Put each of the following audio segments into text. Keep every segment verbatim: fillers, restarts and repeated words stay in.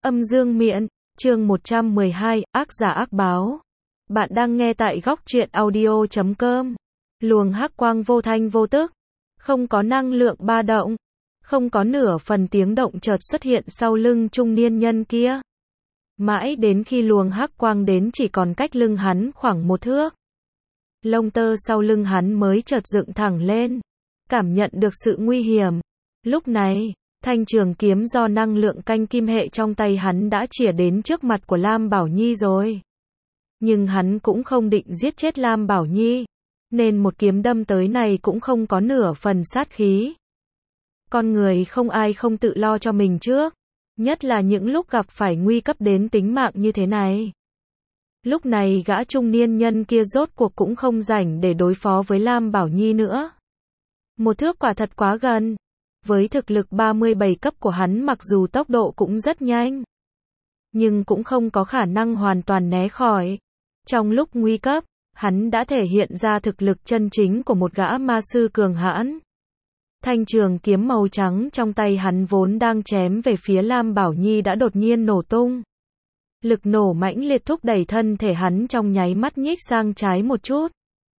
Âm dương miện, chương một trăm mười hai, ác giả ác báo. Bạn đang nghe tại góc truyện audio chấm com. Luồng hắc quang vô thanh vô tức, không có năng lượng ba động, không có nửa phần tiếng động chợt xuất hiện sau lưng trung niên nhân kia. Mãi đến khi luồng hắc quang đến chỉ còn cách lưng hắn khoảng một thước. Lông tơ sau lưng hắn mới chợt dựng thẳng lên, cảm nhận được sự nguy hiểm. Lúc này, thanh trường kiếm do năng lượng canh kim hệ trong tay hắn đã chĩa đến trước mặt của Lam Bảo Nhi rồi. Nhưng hắn cũng không định giết chết Lam Bảo Nhi, nên một kiếm đâm tới này cũng không có nửa phần sát khí. Con người không ai không tự lo cho mình trước, nhất là những lúc gặp phải nguy cấp đến tính mạng như thế này. Lúc này gã trung niên nhân kia rốt cuộc cũng không rảnh để đối phó với Lam Bảo Nhi nữa. Một thước quả thật quá gần. Với thực lực ba mươi bảy cấp của hắn mặc dù tốc độ cũng rất nhanh, nhưng cũng không có khả năng hoàn toàn né khỏi. Trong lúc nguy cấp, hắn đã thể hiện ra thực lực chân chính của một gã ma sư cường hãn. Thanh trường kiếm màu trắng trong tay hắn vốn đang chém về phía Lam Bảo Nhi đã đột nhiên nổ tung. Lực nổ mãnh liệt thúc đẩy thân thể hắn trong nháy mắt nhích sang trái một chút.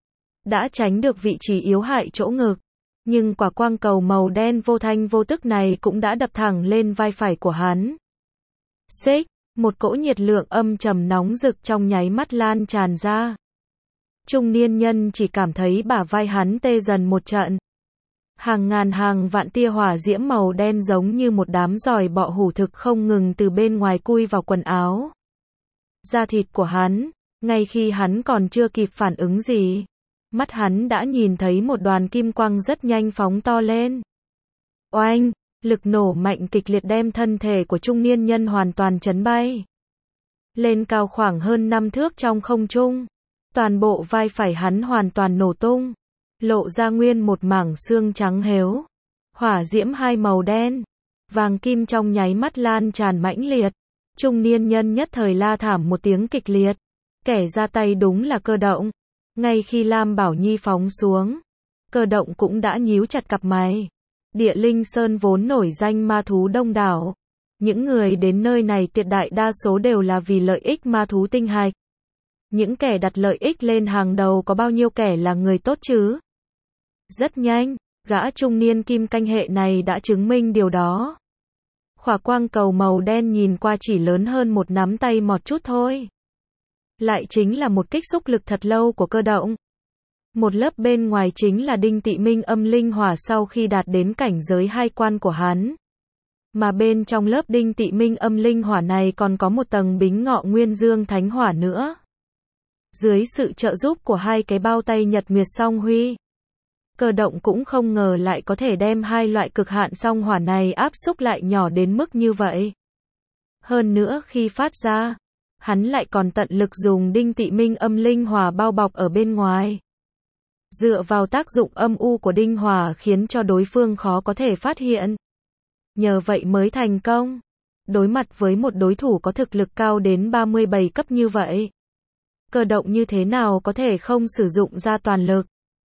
Đã tránh được vị trí yếu hại chỗ ngực. Nhưng quả quang cầu màu đen vô thanh vô tức này cũng đã đập thẳng lên vai phải của hắn. Xích, một cỗ nhiệt lượng âm trầm nóng rực trong nháy mắt lan tràn ra. Trung niên nhân chỉ cảm thấy bả vai hắn tê dần một trận. Hàng ngàn hàng vạn tia hỏa diễm màu đen giống như một đám giòi bọ hủ thực không ngừng từ bên ngoài cui vào quần áo. Da thịt của hắn, ngay khi hắn còn chưa kịp phản ứng gì, mắt hắn đã nhìn thấy một đoàn kim quang rất nhanh phóng to lên. Oanh, lực nổ mạnh kịch liệt đem thân thể của trung niên nhân hoàn toàn chấn bay. Lên cao khoảng hơn năm thước trong không trung. Toàn bộ vai phải hắn hoàn toàn nổ tung. Lộ ra nguyên một mảng xương trắng héo. Hỏa diễm hai màu đen, vàng kim trong nháy mắt lan tràn mãnh liệt. Trung niên nhân nhất thời la thảm một tiếng kịch liệt. Kẻ ra tay đúng là Cơ Động. Ngay khi Lam Bảo Nhi phóng xuống, Cơ Động cũng đã nhíu chặt cặp mày. Địa Linh Sơn vốn nổi danh ma thú đông đảo. Những người đến nơi này tuyệt đại đa số đều là vì lợi ích ma thú tinh hạch. Những kẻ đặt lợi ích lên hàng đầu có bao nhiêu kẻ là người tốt chứ? Rất nhanh, gã trung niên kim canh hệ này đã chứng minh điều đó. Khỏa quang cầu màu đen nhìn qua chỉ lớn hơn một nắm tay một chút thôi. Lại chính là một kích xúc lực thật lâu của Cơ Động. Một lớp bên ngoài chính là đinh tị minh âm linh hỏa sau khi đạt đến cảnh giới hai quan của hắn. Mà bên trong lớp đinh tị minh âm linh hỏa này còn có một tầng bính ngọ nguyên dương thánh hỏa nữa. Dưới sự trợ giúp của hai cái bao tay nhật nguyệt song huy, Cơ Động cũng không ngờ lại có thể đem hai loại cực hạn song hỏa này áp xúc lại nhỏ đến mức như vậy. Hơn nữa khi phát ra, hắn lại còn tận lực dùng đinh tị minh âm linh hỏa bao bọc ở bên ngoài. Dựa vào tác dụng âm u của đinh hỏa khiến cho đối phương khó có thể phát hiện. Nhờ vậy mới thành công. Đối mặt với một đối thủ có thực lực cao đến ba mươi bảy cấp như vậy, Cơ Động như thế nào có thể không sử dụng ra toàn lực.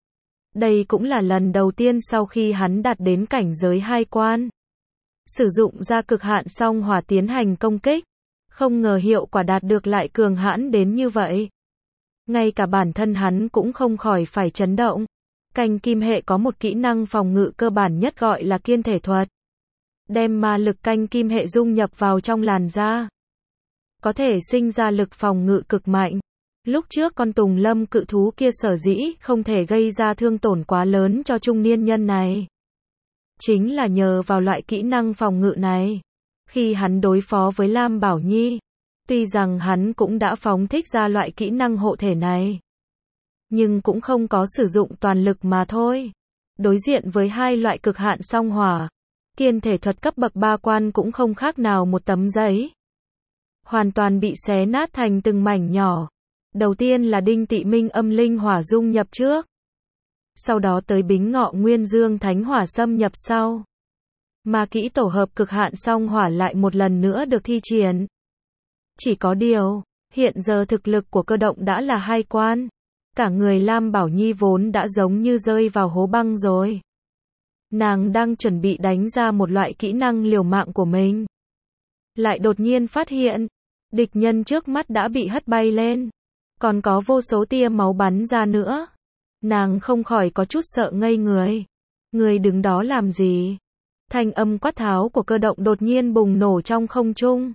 Đây cũng là lần đầu tiên sau khi hắn đạt đến cảnh giới hai quan, sử dụng ra cực hạn song hỏa tiến hành công kích. Không ngờ hiệu quả đạt được lại cường hãn đến như vậy. Ngay cả bản thân hắn cũng không khỏi phải chấn động. Canh kim hệ có một kỹ năng phòng ngự cơ bản nhất gọi là kiên thể thuật. Đem ma lực canh kim hệ dung nhập vào trong làn da, có thể sinh ra lực phòng ngự cực mạnh. Lúc trước con Tùng Lâm cự thú kia sở dĩ không thể gây ra thương tổn quá lớn cho trung niên nhân này, chính là nhờ vào loại kỹ năng phòng ngự này. Khi hắn đối phó với Lam Bảo Nhi, tuy rằng hắn cũng đã phóng thích ra loại kỹ năng hộ thể này, nhưng cũng không có sử dụng toàn lực mà thôi. Đối diện với hai loại cực hạn song hỏa, kiên thể thuật cấp bậc ba quan cũng không khác nào một tấm giấy. Hoàn toàn bị xé nát thành từng mảnh nhỏ. Đầu tiên là đinh tị minh âm linh hỏa dung nhập trước. Sau đó tới bính ngọ nguyên dương thánh hỏa xâm nhập sau. Mà kỹ tổ hợp cực hạn song hỏa lại một lần nữa được thi triển. Chỉ có điều, hiện giờ thực lực của Cơ Động đã là hai quan. Cả người Lam Bảo Nhi vốn đã giống như rơi vào hố băng rồi. Nàng đang chuẩn bị đánh ra một loại kỹ năng liều mạng của mình. lại đột nhiên phát hiện, địch nhân trước mắt đã bị hất bay lên, còn có vô số tia máu bắn ra nữa. Nàng không khỏi có chút sợ ngây người. Người đứng đó làm gì? Thanh âm quát tháo của Cơ Động đột nhiên bùng nổ trong không trung.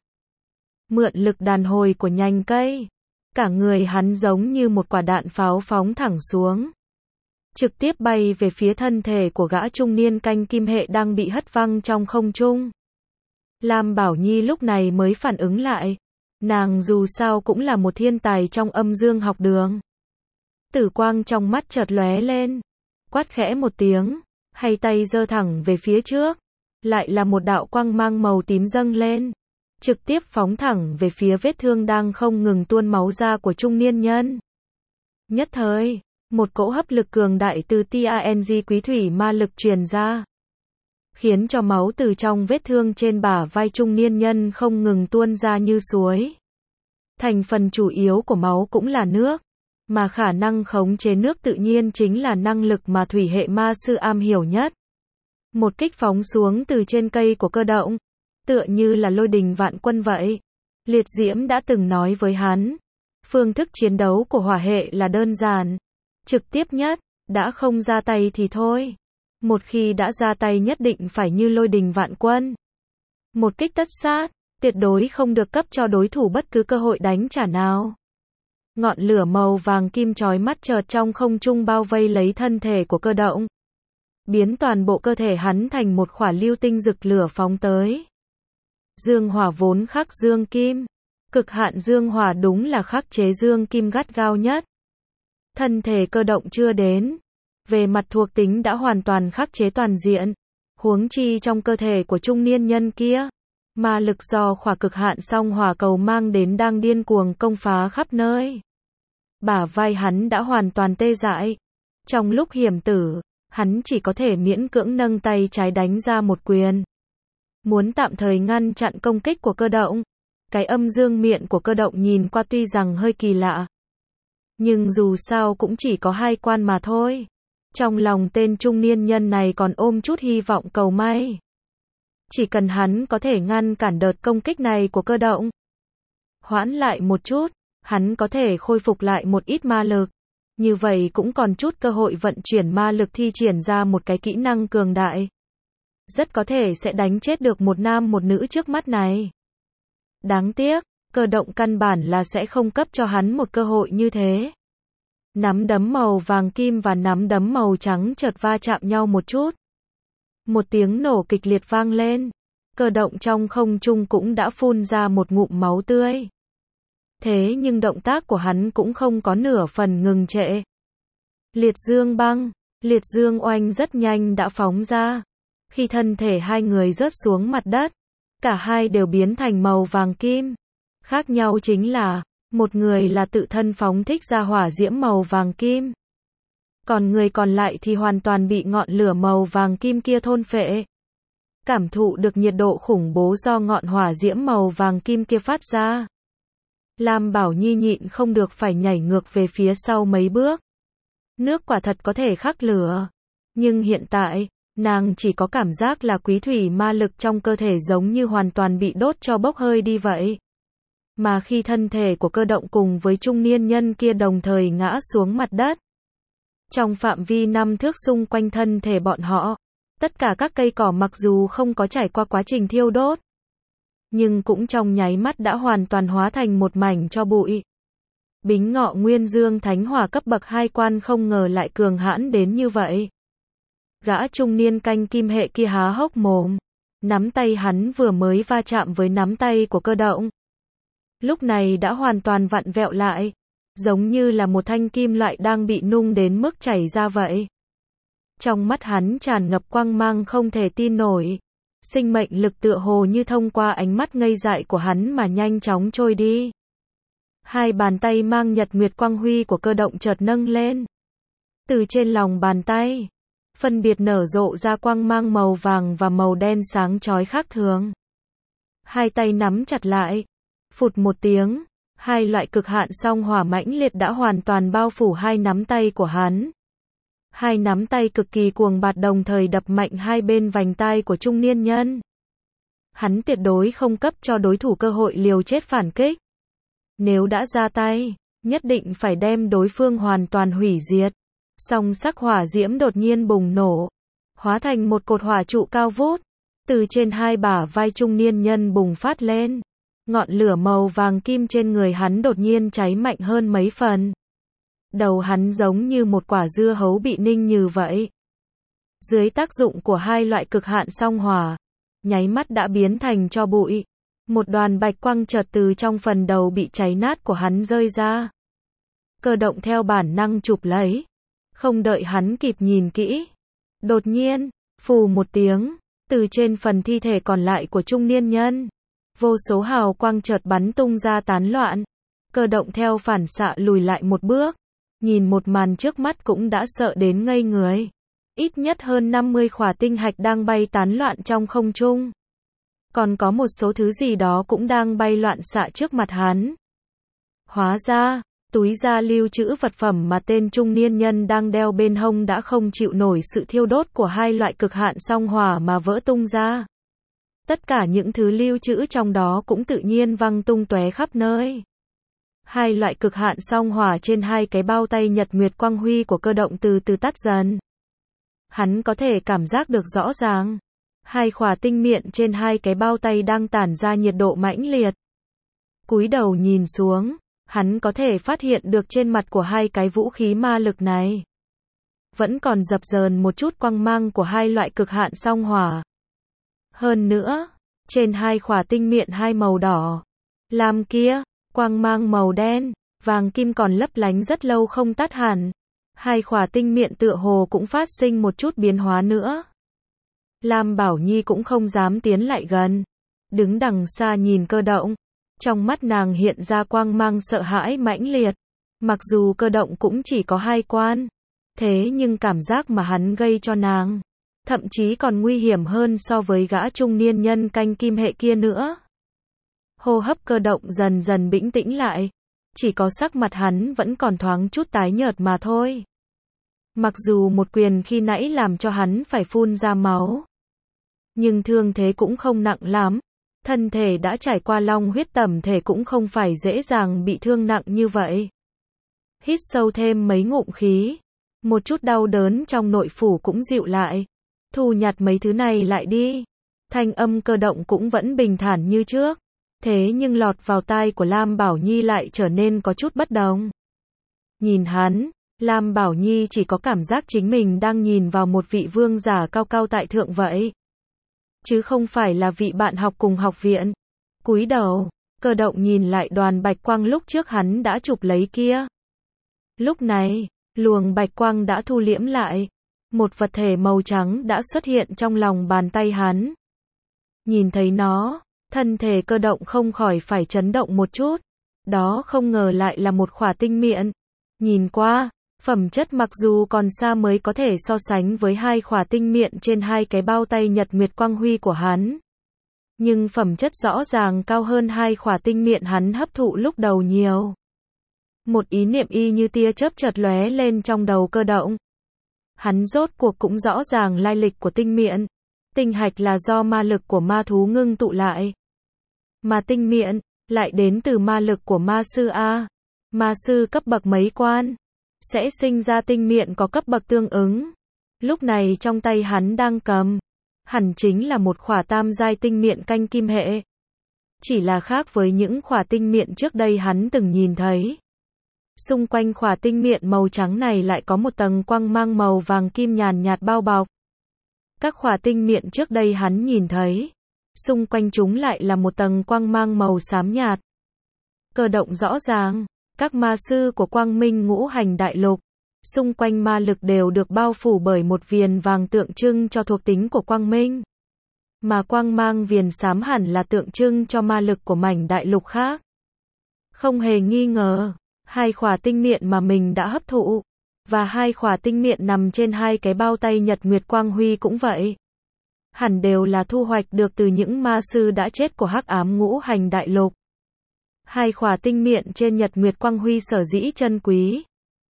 Mượn lực đàn hồi của nhành cây, cả người hắn giống như một quả đạn pháo phóng thẳng xuống, trực tiếp bay về phía thân thể của gã trung niên canh kim hệ đang bị hất văng trong không trung. Lam Bảo Nhi lúc này mới phản ứng lại, nàng dù sao cũng là một thiên tài trong âm dương học đường. Tử quang trong mắt chợt lóe lên, quát khẽ một tiếng, hai tay giơ thẳng về phía trước, lại là một đạo quang mang màu tím dâng lên, trực tiếp phóng thẳng về phía vết thương đang không ngừng tuôn máu ra của trung niên nhân. Nhất thời, một cỗ hấp lực cường đại từ Tang quý thủy ma lực truyền ra, khiến cho máu từ trong vết thương trên bả vai trung niên nhân không ngừng tuôn ra như suối. Thành phần chủ yếu của máu cũng là nước, mà khả năng khống chế nước tự nhiên chính là năng lực mà thủy hệ ma sư am hiểu nhất. Một kích phóng xuống từ trên cây của Cơ Động, tựa như là lôi đình vạn quân vậy. Liệt Diễm đã từng nói với hắn, phương thức chiến đấu của hỏa hệ là đơn giản, trực tiếp nhất, đã không ra tay thì thôi. Một khi đã ra tay nhất định phải như lôi đình vạn quân. Một kích tất sát, tuyệt đối không được cấp cho đối thủ bất cứ cơ hội đánh trả nào. Ngọn lửa màu vàng kim chói mắt chợt trong không trung bao vây lấy thân thể của Cơ Động, biến toàn bộ cơ thể hắn thành một khỏa lưu tinh rực lửa phóng tới. Dương hỏa vốn khắc dương kim, cực hạn dương hỏa đúng là khắc chế dương kim gắt gao nhất. Thân thể Cơ Động chưa đến, về mặt thuộc tính đã hoàn toàn khắc chế toàn diện, huống chi trong cơ thể của trung niên nhân kia, ma lực do khỏa cực hạn song hỏa cầu mang đến đang điên cuồng công phá khắp nơi. Bả vai hắn đã hoàn toàn tê dại. Trong lúc hiểm tử, hắn chỉ có thể miễn cưỡng nâng tay trái đánh ra một quyền, muốn tạm thời ngăn chặn công kích của Cơ Động. Cái âm dương miệng của Cơ Động nhìn qua tuy rằng hơi kỳ lạ, nhưng dù sao cũng chỉ có hai quan mà thôi. Trong lòng tên trung niên nhân này còn ôm chút hy vọng cầu may. Chỉ cần hắn có thể ngăn cản đợt công kích này của Cơ Động, hoãn lại một chút, hắn có thể khôi phục lại một ít ma lực. Như vậy cũng còn chút cơ hội vận chuyển ma lực thi triển ra một cái kỹ năng cường đại. Rất có thể sẽ đánh chết được một nam một nữ trước mắt này. Đáng tiếc, Cơ Động căn bản là sẽ không cấp cho hắn một cơ hội như thế. Nắm đấm màu vàng kim và nắm đấm màu trắng chợt va chạm nhau một chút. Một tiếng nổ kịch liệt vang lên. Cơ Động trong không trung cũng đã phun ra một ngụm máu tươi. Thế nhưng động tác của hắn cũng không có nửa phần ngừng trệ. Liệt dương băng, liệt dương oanh rất nhanh đã phóng ra. Khi thân thể hai người rớt xuống mặt đất, cả hai đều biến thành màu vàng kim. Khác nhau chính là, một người là tự thân phóng thích ra hỏa diễm màu vàng kim, còn người còn lại thì hoàn toàn bị ngọn lửa màu vàng kim kia thôn phệ. Cảm thụ được nhiệt độ khủng bố do ngọn hỏa diễm màu vàng kim kia phát ra, Lam Bảo Nhi nhịn không được phải nhảy ngược về phía sau mấy bước. Nước quả thật có thể khắc lửa, nhưng hiện tại, nàng chỉ có cảm giác là quý thủy ma lực trong cơ thể giống như hoàn toàn bị đốt cho bốc hơi đi vậy. Mà khi thân thể của Cơ Động cùng với trung niên nhân kia đồng thời ngã xuống mặt đất, trong phạm vi năm thước xung quanh thân thể bọn họ, tất cả các cây cỏ mặc dù không có trải qua quá trình thiêu đốt, nhưng cũng trong nháy mắt đã hoàn toàn hóa thành một mảnh tro bụi. Bính Ngọ Nguyên Dương Thánh Hỏa cấp bậc hai quan không ngờ lại cường hãn đến như vậy. Gã trung niên canh kim hệ kia há hốc mồm, nắm tay hắn vừa mới va chạm với nắm tay của Cơ Động, lúc này đã hoàn toàn vặn vẹo lại, giống như là một thanh kim loại đang bị nung đến mức chảy ra vậy. Trong mắt hắn tràn ngập quang mang không thể tin nổi. Sinh mệnh lực tựa hồ như thông qua ánh mắt ngây dại của hắn mà nhanh chóng trôi đi. Hai bàn tay mang nhật nguyệt quang huy của Cơ Động chợt nâng lên. Từ trên lòng bàn tay, phân biệt nở rộ ra quang mang màu vàng và màu đen sáng chói khác thường. Hai tay nắm chặt lại. Phụt một tiếng, hai loại cực hạn song hỏa mãnh liệt đã hoàn toàn bao phủ hai nắm tay của hắn. Hai nắm tay cực kỳ cuồng bạt đồng thời đập mạnh hai bên vành tai của trung niên nhân. hắn tuyệt đối không cấp cho đối thủ cơ hội liều chết phản kích. Nếu đã ra tay, nhất định phải đem đối phương hoàn toàn hủy diệt. Song sắc hỏa diễm đột nhiên bùng nổ, hóa thành một cột hỏa trụ cao vút, từ trên hai bả vai trung niên nhân bùng phát lên. Ngọn lửa màu vàng kim trên người hắn đột nhiên cháy mạnh hơn mấy phần. Đầu hắn giống như một quả dưa hấu bị ninh như vậy. Dưới tác dụng của hai loại cực hạn song hỏa, nháy mắt đã biến thành tro bụi. Một đoàn bạch quang chợt từ trong phần đầu bị cháy nát của hắn rơi ra. Cơ động theo bản năng chụp lấy, không đợi hắn kịp nhìn kỹ. Đột nhiên, phù một tiếng, từ trên phần thi thể còn lại của trung niên nhân, vô số hào quang chợt bắn tung ra tán loạn. Cơ động theo phản xạ lùi lại một bước, nhìn một màn trước mắt cũng đã sợ đến ngây người. Ít nhất hơn năm mươi khỏa tinh hạch đang bay tán loạn trong không trung. Còn có một số thứ gì đó cũng đang bay loạn xạ trước mặt hắn. Hóa ra, túi da lưu trữ vật phẩm mà tên trung niên nhân đang đeo bên hông đã không chịu nổi sự thiêu đốt của hai loại cực hạn song hỏa mà vỡ tung ra. Tất cả những thứ lưu trữ trong đó cũng tự nhiên văng tung tóe khắp nơi. Hai loại cực hạn song hỏa trên hai cái bao tay nhật nguyệt quang huy của cơ động từ từ tắt dần. Hắn có thể cảm giác được rõ ràng. Hai khỏa tinh miệng trên hai cái bao tay đang tản ra nhiệt độ mãnh liệt. Cúi đầu nhìn xuống, hắn có thể phát hiện được trên mặt của hai cái vũ khí ma lực này vẫn còn dập dờn một chút quang mang của hai loại cực hạn song hỏa. Hơn nữa, trên hai khỏa tinh miệng hai màu đỏ, lam kia, quang mang màu đen, vàng kim còn lấp lánh rất lâu không tắt hẳn. Hai khỏa tinh miệng tựa hồ cũng phát sinh một chút biến hóa nữa. Lam Bảo Nhi cũng không dám tiến lại gần, đứng đằng xa nhìn cơ động. Trong mắt nàng hiện ra quang mang sợ hãi mãnh liệt. Mặc dù cơ động cũng chỉ có hai quan, thế nhưng cảm giác mà hắn gây cho nàng, thậm chí còn nguy hiểm hơn so với gã trung niên nhân canh kim hệ kia nữa. Hô hấp cơ động dần dần bĩnh tĩnh lại, chỉ có sắc mặt hắn vẫn còn thoáng chút tái nhợt mà thôi. Mặc dù một quyền khi nãy làm cho hắn phải phun ra máu, nhưng thương thế cũng không nặng lắm. Thân thể đã trải qua long huyết tẩm thể cũng không phải dễ dàng bị thương nặng như vậy. Hít sâu thêm mấy ngụm khí, một chút đau đớn trong nội phủ cũng dịu lại. Thu nhặt mấy thứ này lại đi. Thanh âm cơ động cũng vẫn bình thản như trước. Thế nhưng lọt vào tai của Lam Bảo Nhi lại trở nên có chút bất đồng. Nhìn hắn, Lam Bảo Nhi chỉ có cảm giác chính mình đang nhìn vào một vị vương giả cao cao tại thượng vậy. Chứ không phải là vị bạn học cùng học viện. Cúi đầu, cơ động nhìn lại đoàn bạch quang lúc trước hắn đã chụp lấy kia. Lúc này, luồng bạch quang đã thu liễm lại. Một vật thể màu trắng đã xuất hiện trong lòng bàn tay hắn. Nhìn thấy nó, thân thể cơ động không khỏi phải chấn động một chút. Đó không ngờ lại là một khỏa tinh miệng. Nhìn qua, phẩm chất mặc dù còn xa mới có thể so sánh với hai khỏa tinh miệng trên hai cái bao tay nhật nguyệt quang huy của hắn. Nhưng phẩm chất rõ ràng cao hơn hai khỏa tinh miệng hắn hấp thụ lúc đầu nhiều. Một ý niệm y như tia chớp chợt lóe lên trong đầu cơ động. Hắn rốt cuộc cũng rõ ràng lai lịch của tinh miệng. Tinh hạch là do ma lực của ma thú ngưng tụ lại. Mà tinh miệng lại đến từ ma lực của ma sư A. Ma sư cấp bậc mấy quan sẽ sinh ra tinh miệng có cấp bậc tương ứng. Lúc này trong tay hắn đang cầm, hẳn chính là một khỏa tam giai tinh miệng canh kim hệ. Chỉ là khác với những khỏa tinh miệng trước đây hắn từng nhìn thấy. Xung quanh khỏa tinh miệng màu trắng này lại có một tầng quang mang màu vàng kim nhàn nhạt bao bọc. Các khỏa tinh miệng trước đây hắn nhìn thấy, xung quanh chúng lại là một tầng quang mang màu xám nhạt. Cơ động rõ ràng, các ma sư của Quang Minh Ngũ Hành Đại Lục, xung quanh ma lực đều được bao phủ bởi một viền vàng tượng trưng cho thuộc tính của Quang Minh. Mà quang mang viền xám hẳn là tượng trưng cho ma lực của mảnh đại lục khác. Không hề nghi ngờ, hai khỏa tinh miệng mà mình đã hấp thụ, và hai khỏa tinh miệng nằm trên hai cái bao tay nhật nguyệt quang huy cũng vậy. Hẳn đều là thu hoạch được từ những ma sư đã chết của Hắc Ám Ngũ Hành Đại Lục. Hai khỏa tinh miệng trên nhật nguyệt quang huy sở dĩ chân quý,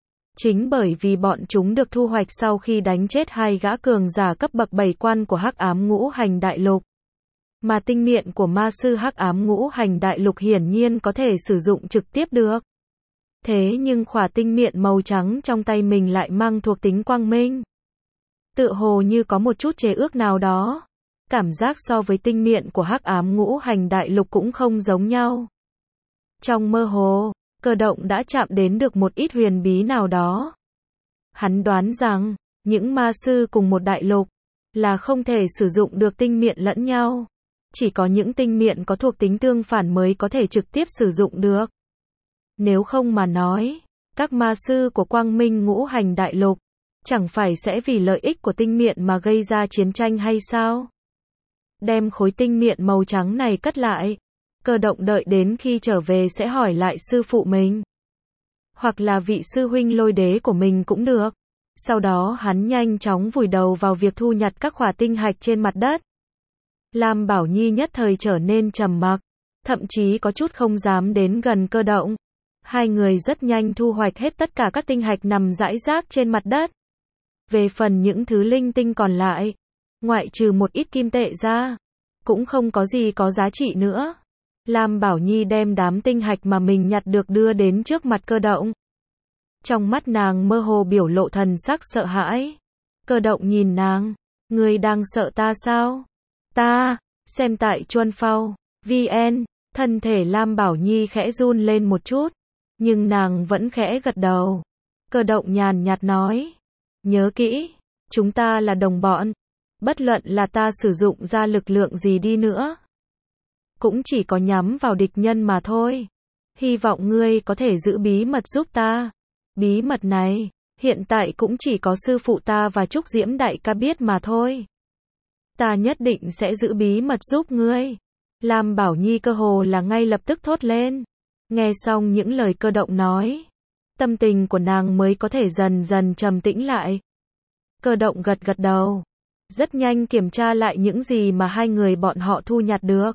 chính bởi vì bọn chúng được thu hoạch sau khi đánh chết hai gã cường giả cấp bậc bảy quan của Hắc Ám Ngũ Hành Đại Lục. Mà tinh miện của ma sư hắc ám ngũ hành đại lục hiển nhiên có thể sử dụng trực tiếp được. Thế nhưng khỏa tinh miện màu trắng trong tay mình lại mang thuộc tính quang minh. Tựa hồ như có một chút chế ước nào đó. Cảm giác so với tinh miện của hắc ám ngũ hành đại lục cũng không giống nhau. Trong mơ hồ, Cơ Động đã chạm đến được một ít huyền bí nào đó. Hắn đoán rằng, những ma sư cùng một đại lục, là không thể sử dụng được tinh miện lẫn nhau. Chỉ có những tinh miện có thuộc tính tương phản mới có thể trực tiếp sử dụng được. Nếu không mà nói, các ma sư của quang minh ngũ hành đại lục, chẳng phải sẽ vì lợi ích của tinh miện mà gây ra chiến tranh hay sao? Đem khối tinh miện màu trắng này cất lại. Cơ Động đợi đến khi trở về sẽ hỏi lại sư phụ mình. Hoặc là vị sư huynh Lôi Đế của mình cũng được. Sau đó hắn nhanh chóng vùi đầu vào việc thu nhặt các khỏa tinh hạch trên mặt đất. Lam Bảo Nhi nhất thời trở nên trầm mặc, thậm chí có chút không dám đến gần Cơ Động. Hai người rất nhanh thu hoạch hết tất cả các tinh hạch nằm rải rác trên mặt đất. Về phần những thứ linh tinh còn lại, ngoại trừ một ít kim tệ ra, cũng không có gì có giá trị nữa. Lam Bảo Nhi đem đám tinh hạch mà mình nhặt được đưa đến trước mặt Cơ Động. Trong mắt nàng mơ hồ biểu lộ thần sắc sợ hãi. Cơ Động nhìn nàng, ngươi đang sợ ta sao? Ta, xem tại Chuân Phao, vn, thân thể Lam Bảo Nhi khẽ run lên một chút, nhưng nàng vẫn khẽ gật đầu. Cơ Động nhàn nhạt nói, nhớ kỹ, chúng ta là đồng bọn, bất luận là ta sử dụng ra lực lượng gì đi nữa, cũng chỉ có nhắm vào địch nhân mà thôi. Hy vọng ngươi có thể giữ bí mật giúp ta. Bí mật này, hiện tại cũng chỉ có sư phụ ta và Trúc Diễm đại ca biết mà thôi. Ta nhất định sẽ giữ bí mật giúp ngươi. Lam Bảo Nhi cơ hồ là ngay lập tức thốt lên. Nghe xong những lời Cơ Động nói, tâm tình của nàng mới có thể dần dần trầm tĩnh lại. Cơ Động gật gật đầu, rất nhanh kiểm tra lại những gì mà hai người bọn họ thu nhặt được.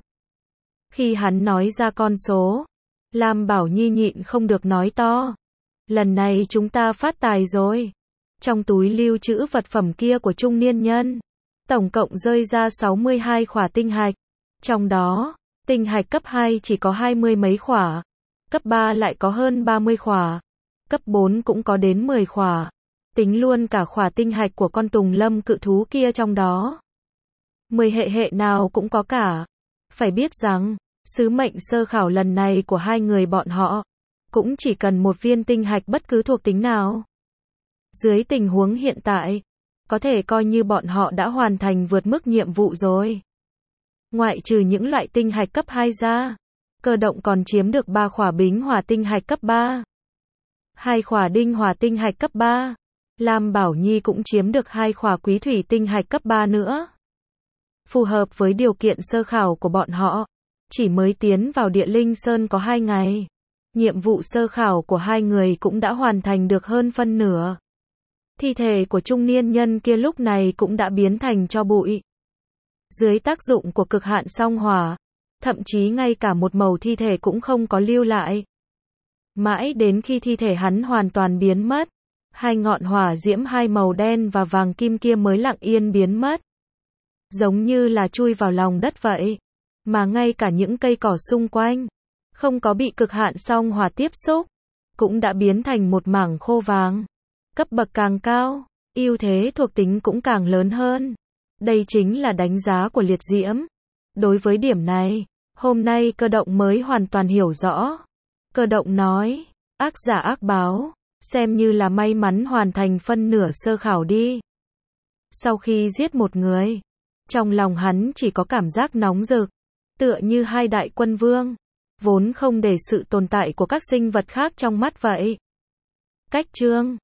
Khi hắn nói ra con số, Lam Bảo Nhi nhịn không được nói to. Lần này chúng ta phát tài rồi. Trong túi lưu trữ vật phẩm kia của trung niên nhân, tổng cộng rơi ra sáu mươi hai khỏa tinh hạch. Trong đó, tinh hạch cấp hai chỉ có hai mươi mấy khỏa, cấp ba lại có hơn ba mươi khỏa, cấp bốn cũng có đến mười khỏa. Tính luôn cả khỏa tinh hạch của con Tùng Lâm cự thú kia trong đó, mười hệ hệ nào cũng có cả. Phải biết rằng, sứ mệnh sơ khảo lần này của hai người bọn họ, cũng chỉ cần một viên tinh hạch bất cứ thuộc tính nào. Dưới tình huống hiện tại, có thể coi như bọn họ đã hoàn thành vượt mức nhiệm vụ rồi. Ngoại trừ những loại tinh hạch cấp hai ra, Cơ Động còn chiếm được ba khỏa bính hỏa tinh hạch cấp ba, hai khỏa đinh hỏa tinh hạch cấp ba. Lam Bảo Nhi cũng chiếm được hai khỏa quý thủy tinh hạch cấp ba nữa. Phù hợp với điều kiện sơ khảo của bọn họ, chỉ mới tiến vào Địa Linh Sơn có hai ngày. Nhiệm vụ sơ khảo của hai người cũng đã hoàn thành được hơn phân nửa. Thi thể của trung niên nhân kia lúc này cũng đã biến thành tro bụi. Dưới tác dụng của cực hạn song hỏa, thậm chí ngay cả một mẩu thi thể cũng không có lưu lại. Mãi đến khi thi thể hắn hoàn toàn biến mất, hai ngọn hỏa diễm hai màu đen và vàng kim kia mới lặng yên biến mất. Giống như là chui vào lòng đất vậy. Mà ngay cả những cây cỏ xung quanh, không có bị cực hạn song hỏa tiếp xúc, cũng đã biến thành một mảng khô vàng. Cấp bậc càng cao, ưu thế thuộc tính cũng càng lớn hơn. Đây chính là đánh giá của liệt diễm. Đối với điểm này, hôm nay Cơ Động mới hoàn toàn hiểu rõ. Cơ Động nói, ác giả ác báo, xem như là may mắn hoàn thành phân nửa sơ khảo đi. Sau khi giết một người, trong lòng hắn chỉ có cảm giác nóng rực, tựa như hai đại quân vương, vốn không để sự tồn tại của các sinh vật khác trong mắt vậy. Cách chương